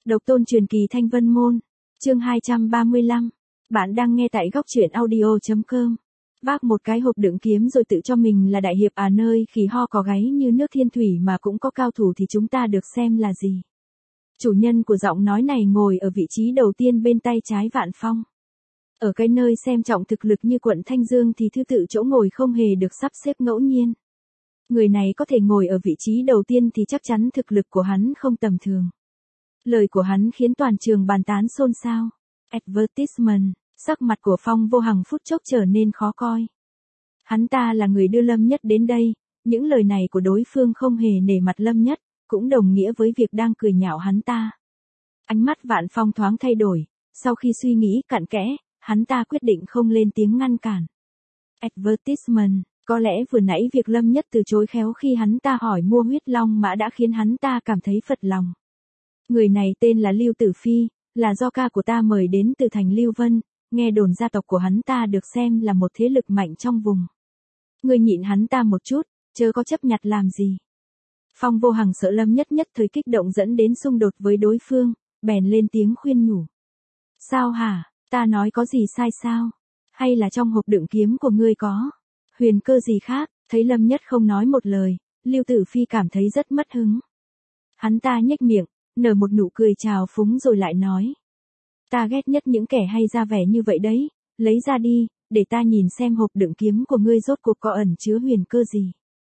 Độc tôn truyền kỳ Thanh Vân Môn. Chương 235. Bạn đang nghe tại góc truyện audio.com. Vác một cái hộp đựng kiếm rồi tự cho mình là đại hiệp à, nơi khỉ ho có gáy như nước thiên thủy mà cũng có cao thủ thì chúng ta được xem là gì? Chủ nhân của giọng nói này ngồi ở vị trí đầu tiên bên tay trái Vạn Phong. Ở cái nơi xem trọng thực lực như quận Thanh Dương thì thứ tự chỗ ngồi không hề được sắp xếp ngẫu nhiên. Người này có thể ngồi ở vị trí đầu tiên thì chắc chắn thực lực của hắn không tầm thường. Lời của hắn khiến toàn trường bàn tán xôn xao. Advertisement, sắc mặt của Phong Vô Hằng phút chốc trở nên khó coi. Hắn ta là người đưa Lâm Nhất đến đây, những lời này của đối phương không hề nể mặt Lâm Nhất, cũng đồng nghĩa với việc đang cười nhạo hắn ta. Ánh mắt Vạn Phong thoáng thay đổi, sau khi suy nghĩ cặn kẽ, hắn ta quyết định không lên tiếng ngăn cản. Advertisement, có lẽ vừa nãy việc Lâm Nhất từ chối khéo khi hắn ta hỏi mua huyết long mã đã khiến hắn ta cảm thấy phật lòng. Người này tên là Lưu Tử Phi, là do ca của ta mời đến từ thành Lưu Vân, nghe đồn gia tộc của hắn ta được xem là một thế lực mạnh trong vùng. Người nhịn hắn ta một chút, chớ có chấp nhặt làm gì. Phong Vô Hằng sợ Lâm Nhất nhất thời kích động dẫn đến xung đột với đối phương, bèn lên tiếng khuyên nhủ. Sao hả, ta nói có gì sai sao? Hay là trong hộp đựng kiếm của ngươi có huyền cơ gì khác? Thấy Lâm Nhất không nói một lời, Lưu Tử Phi cảm thấy rất mất hứng. Hắn ta nhếch miệng, nở một nụ cười trào phúng rồi lại nói. Ta ghét nhất những kẻ hay ra vẻ như vậy đấy, lấy ra đi, để ta nhìn xem hộp đựng kiếm của ngươi rốt cuộc có ẩn chứa huyền cơ gì.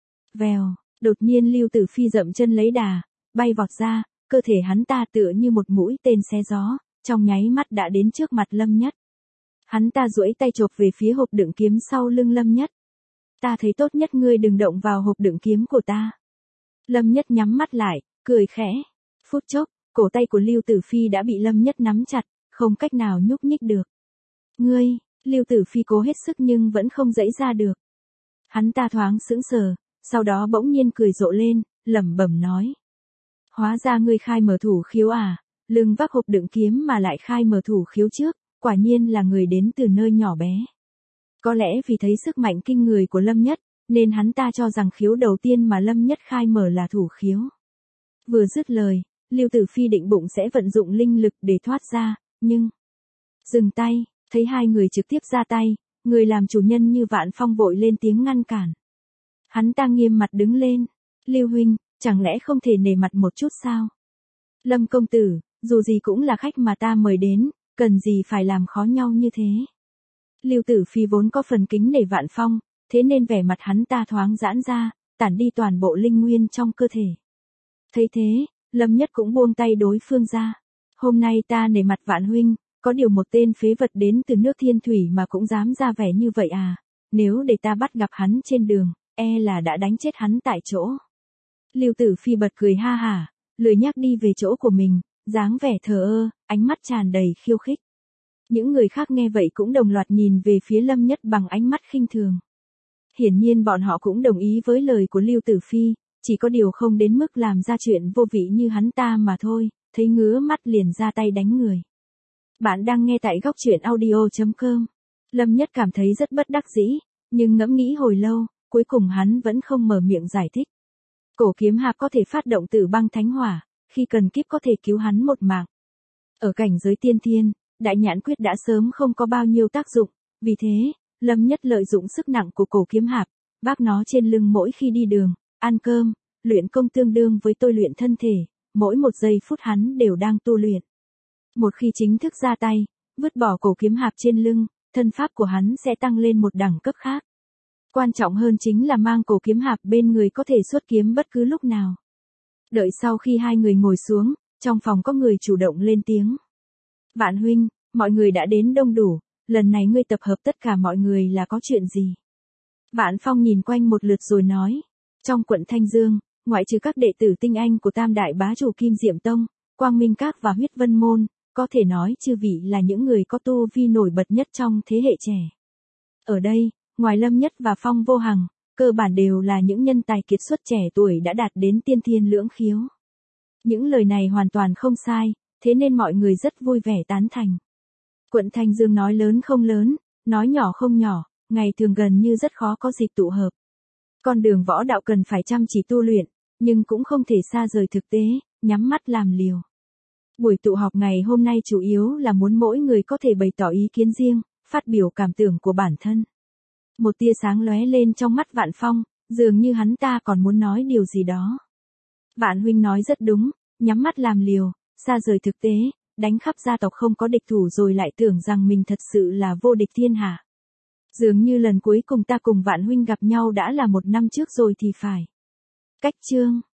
Vèo, đột nhiên Lưu Tử Phi dậm chân lấy đà, bay vọt ra, cơ thể hắn ta tựa như một mũi tên xé gió, trong nháy mắt đã đến trước mặt Lâm Nhất. Hắn ta duỗi tay chộp về phía hộp đựng kiếm sau lưng Lâm Nhất. Ta thấy tốt nhất ngươi đừng động vào hộp đựng kiếm của ta. Lâm Nhất nhắm mắt lại, cười khẽ. Phút chốc, cổ tay của Lưu Tử Phi đã bị Lâm Nhất nắm chặt, không cách nào nhúc nhích được. Ngươi, Lưu Tử Phi cố hết sức nhưng vẫn không giãy ra được. Hắn ta thoáng sững sờ, sau đó bỗng nhiên cười rộ lên, lẩm bẩm nói. Hóa ra ngươi khai mở thủ khiếu à, lưng vác hộp đựng kiếm mà lại khai mở thủ khiếu trước, quả nhiên là người đến từ nơi nhỏ bé. Có lẽ vì thấy sức mạnh kinh người của Lâm Nhất, nên hắn ta cho rằng khiếu đầu tiên mà Lâm Nhất khai mở là thủ khiếu. Vừa dứt lời, Lưu Tử Phi định bụng sẽ vận dụng linh lực để thoát ra, nhưng... Dừng tay, thấy hai người trực tiếp ra tay, người làm chủ nhân như Vạn Phong vội lên tiếng ngăn cản. Hắn ta nghiêm mặt đứng lên. Lưu huynh, chẳng lẽ không thể nể mặt một chút sao? Lâm công tử, dù gì cũng là khách mà ta mời đến, cần gì phải làm khó nhau như thế? Lưu Tử Phi vốn có phần kính nể Vạn Phong, thế nên vẻ mặt hắn ta thoáng giãn ra, tản đi toàn bộ linh nguyên trong cơ thể. Thấy thế, Lâm Nhất cũng buông tay đối phương ra. Hôm nay ta nể mặt Vạn huynh, có điều một tên phế vật đến từ nước thiên thủy mà cũng dám ra vẻ như vậy à? Nếu để ta bắt gặp hắn trên đường, e là đã đánh chết hắn tại chỗ. Lưu Tử Phi bật cười ha hả, lười nhắc đi về chỗ của mình, dáng vẻ thờ ơ, ánh mắt tràn đầy khiêu khích. Những người khác nghe vậy cũng đồng loạt nhìn về phía Lâm Nhất bằng ánh mắt khinh thường. Hiển nhiên bọn họ cũng đồng ý với lời của Lưu Tử Phi, chỉ có điều không đến mức làm ra chuyện vô vị như hắn ta mà thôi, thấy ngứa mắt liền ra tay đánh người. Bạn đang nghe tại góc truyện audio.com. Lâm Nhất cảm thấy rất bất đắc dĩ, nhưng ngẫm nghĩ hồi lâu, cuối cùng hắn vẫn không mở miệng giải thích. Cổ kiếm hạp có thể phát động tử băng thánh hỏa, khi cần kíp có thể cứu hắn một mạng. Ở cảnh giới tiên thiên, đại nhãn quyết đã sớm không có bao nhiêu tác dụng, vì thế, Lâm Nhất lợi dụng sức nặng của cổ kiếm hạp, vác nó trên lưng mỗi khi đi đường, ăn cơm, luyện công tương đương với tôi luyện thân thể, mỗi một giây phút hắn đều đang tu luyện. Một khi chính thức ra tay, vứt bỏ cổ kiếm hạp trên lưng, thân pháp của hắn sẽ tăng lên một đẳng cấp khác. Quan trọng hơn chính là mang cổ kiếm hạp bên người có thể xuất kiếm bất cứ lúc nào. Đợi sau khi hai người ngồi xuống, trong phòng có người chủ động lên tiếng. Vạn huynh, mọi người đã đến đông đủ, lần này ngươi tập hợp tất cả mọi người là có chuyện gì? Vạn Phong nhìn quanh một lượt rồi nói. Trong quận Thanh Dương, ngoại trừ các đệ tử tinh anh của Tam Đại Bá Chủ Kim Diệm Tông, Quang Minh Các và Huyết Vân Môn, có thể nói chư vị là những người có tu vi nổi bật nhất trong thế hệ trẻ. Ở đây, ngoài Lâm Nhất và Phong Vô Hằng, cơ bản đều là những nhân tài kiệt xuất trẻ tuổi đã đạt đến tiên thiên lưỡng khiếu. Những lời này hoàn toàn không sai, thế nên mọi người rất vui vẻ tán thành. Quận Thanh Dương nói lớn không lớn, nói nhỏ không nhỏ, ngày thường gần như rất khó có dịp tụ hợp. Con đường võ đạo cần phải chăm chỉ tu luyện, nhưng cũng không thể xa rời thực tế, nhắm mắt làm liều. Buổi tụ họp ngày hôm nay chủ yếu là muốn mỗi người có thể bày tỏ ý kiến riêng, phát biểu cảm tưởng của bản thân. Một tia sáng lóe lên trong mắt Vạn Phong, dường như hắn ta còn muốn nói điều gì đó. Vạn huynh nói rất đúng, nhắm mắt làm liều, xa rời thực tế, đánh khắp gia tộc không có địch thủ rồi lại tưởng rằng mình thật sự là vô địch thiên hạ. Dường như lần cuối cùng ta cùng Vạn huynh gặp nhau đã là 1 năm trước rồi thì phải. Cách chương